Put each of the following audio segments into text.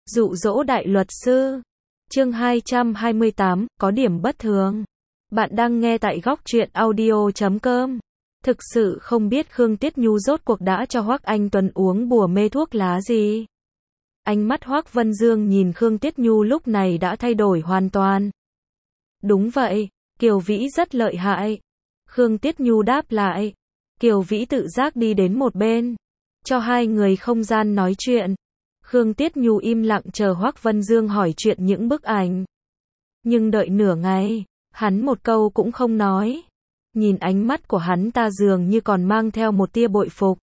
Dụ dỗ đại luật sư. Chương 228, có điểm bất thường. Bạn đang nghe tại góc truyện audio.com. Thực sự không biết Khương Tiết Nhu rốt cuộc đã cho Hoắc Anh Tuấn uống bùa mê thuốc lá gì. Ánh mắt Hoắc Vân Dương nhìn Khương Tiết Nhu lúc này đã thay đổi hoàn toàn. Đúng vậy, Kiều Vĩ rất lợi hại. Khương Tiết Nhu đáp lại. Kiều Vĩ tự giác đi đến một bên, cho hai người không gian nói chuyện. Khương Tiết Nhu im lặng chờ Hoắc Vân Dương hỏi chuyện những bức ảnh. Nhưng đợi nửa ngày, hắn một câu cũng không nói. Nhìn ánh mắt của hắn ta dường như còn mang theo một tia bội phục,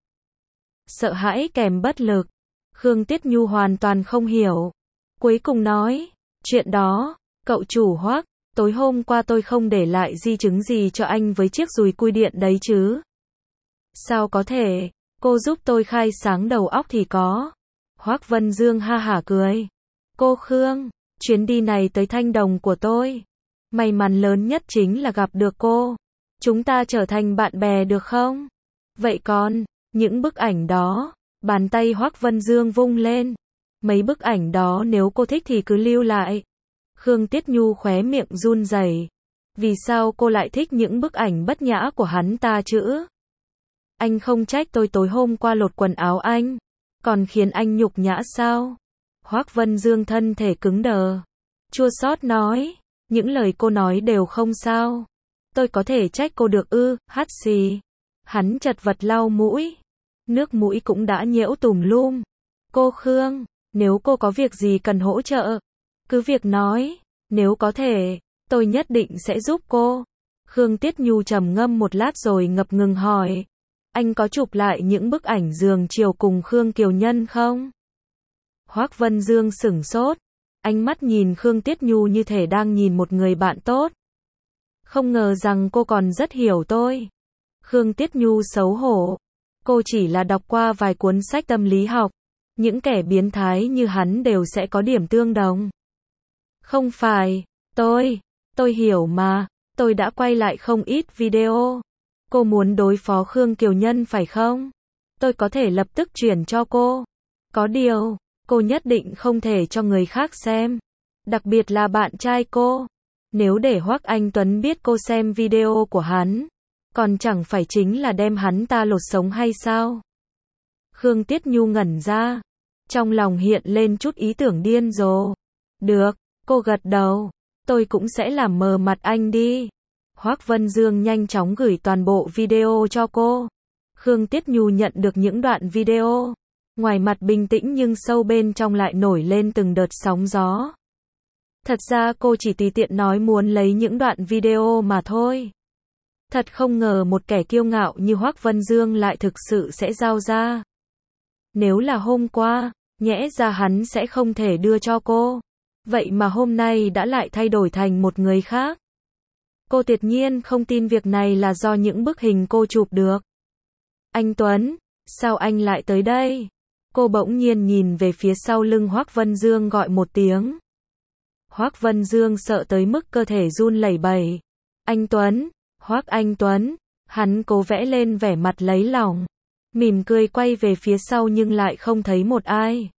sợ hãi kèm bất lực. Khương Tiết Nhu hoàn toàn không hiểu. Cuối cùng nói, chuyện đó, cậu chủ Hoắc, tối hôm qua tôi không để lại di chứng gì cho anh với chiếc dùi cui điện đấy chứ. Sao có thể, cô giúp tôi khai sáng đầu óc thì có. Hoắc Vân Dương ha hả cười. Cô Khương, chuyến đi này tới Thanh Đồng của tôi, may mắn lớn nhất chính là gặp được cô. Chúng ta trở thành bạn bè được không? Vậy còn, những bức ảnh đó, bàn tay Hoắc Vân Dương vung lên. Mấy bức ảnh đó nếu cô thích thì cứ lưu lại. Khương Tiết Nhu khóe miệng run rẩy. Vì sao cô lại thích những bức ảnh bất nhã của hắn ta chứ? Anh không trách tôi tối hôm qua lột quần áo anh, còn khiến anh nhục nhã sao? Hoắc Vân Dương thân thể cứng đờ, chua xót nói, những lời cô nói đều không sao. Tôi có thể trách cô được ư? Hắt xì. Hắn chật vật lau mũi, nước mũi cũng đã nhiễu tùm lum. Cô Khương, nếu cô có việc gì cần hỗ trợ, cứ việc nói, nếu có thể, tôi nhất định sẽ giúp cô. Khương Tiết Nhu trầm ngâm một lát rồi ngập ngừng hỏi, anh có chụp lại những bức ảnh giường chiều cùng Khương Kiều Nhân không? Hoắc Vân Dương sửng sốt, ánh mắt nhìn Khương Tiết Nhu như thể đang nhìn một người bạn tốt. Không ngờ rằng cô còn rất hiểu tôi. Khương Tiết Nhu xấu hổ. Cô chỉ là đọc qua vài cuốn sách tâm lý học. Những kẻ biến thái như hắn đều sẽ có điểm tương đồng. Không phải, tôi hiểu mà, tôi đã quay lại không ít video. Cô muốn đối phó Khương Kiều Nhân phải không? Tôi có thể lập tức chuyển cho cô. Có điều, cô nhất định không thể cho người khác xem. Đặc biệt là bạn trai cô. Nếu để Hoắc Anh Tuấn biết cô xem video của hắn, còn chẳng phải chính là đem hắn ta lột sống hay sao? Khương Tiết Nhu ngẩn ra, trong lòng hiện lên chút ý tưởng điên rồ. Được, cô gật đầu, tôi cũng sẽ làm mờ mặt anh đi. Hoắc Vân Dương nhanh chóng gửi toàn bộ video cho cô. Khương Tiết Nhu nhận được những đoạn video, ngoài mặt bình tĩnh nhưng sâu bên trong lại nổi lên từng đợt sóng gió. Thật ra cô chỉ tùy tiện nói muốn lấy những đoạn video mà thôi. Thật không ngờ một kẻ kiêu ngạo như Hoắc Vân Dương lại thực sự sẽ giao ra. Nếu là hôm qua, nhẽ ra hắn sẽ không thể đưa cho cô. Vậy mà hôm nay đã lại thay đổi thành một người khác. Cô tuyệt nhiên không tin việc này là do những bức hình cô chụp được. Anh Tuấn, sao anh lại tới đây? Cô bỗng nhiên nhìn về phía sau lưng Hoắc Vân Dương gọi một tiếng. Hoắc Vân Dương sợ tới mức cơ thể run lẩy bẩy. Anh Tuấn, Hoắc Anh Tuấn, hắn cố vẽ lên vẻ mặt lấy lòng, mỉm cười quay về phía sau nhưng lại không thấy một ai.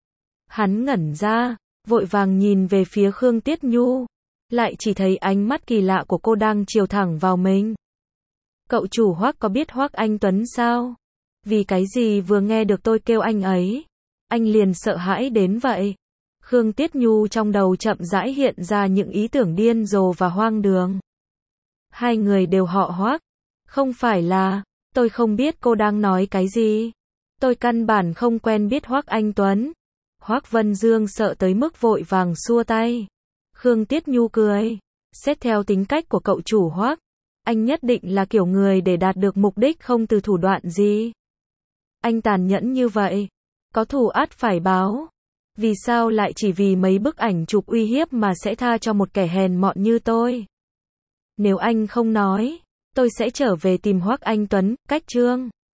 Hắn ngẩn ra, vội vàng nhìn về phía Khương Tiết Nhu, lại chỉ thấy ánh mắt kỳ lạ của cô đang chiều thẳng vào mình. Cậu chủ Hoắc có biết Hoắc Anh Tuấn sao? Vì cái gì vừa nghe được tôi kêu anh ấy, anh liền sợ hãi đến vậy? Khương Tiết Nhu trong đầu chậm rãi hiện ra những ý tưởng điên rồ và hoang đường. Hai người đều họ Hoắc. Không phải là, tôi không biết cô đang nói cái gì. Tôi căn bản không quen biết Hoắc Anh Tuấn. Hoắc Vân Dương sợ tới mức vội vàng xua tay. Khương Tiết Nhu cười. Xét theo tính cách của cậu chủ Hoắc, anh nhất định là kiểu người để đạt được mục đích không từ thủ đoạn gì. Anh tàn nhẫn như vậy. Có thù ắt phải báo. Vì sao lại chỉ vì mấy bức ảnh chụp uy hiếp mà sẽ tha cho một kẻ hèn mọn như tôi? Nếu anh không nói, tôi sẽ trở về tìm Hoắc Anh Tuấn. Cách chương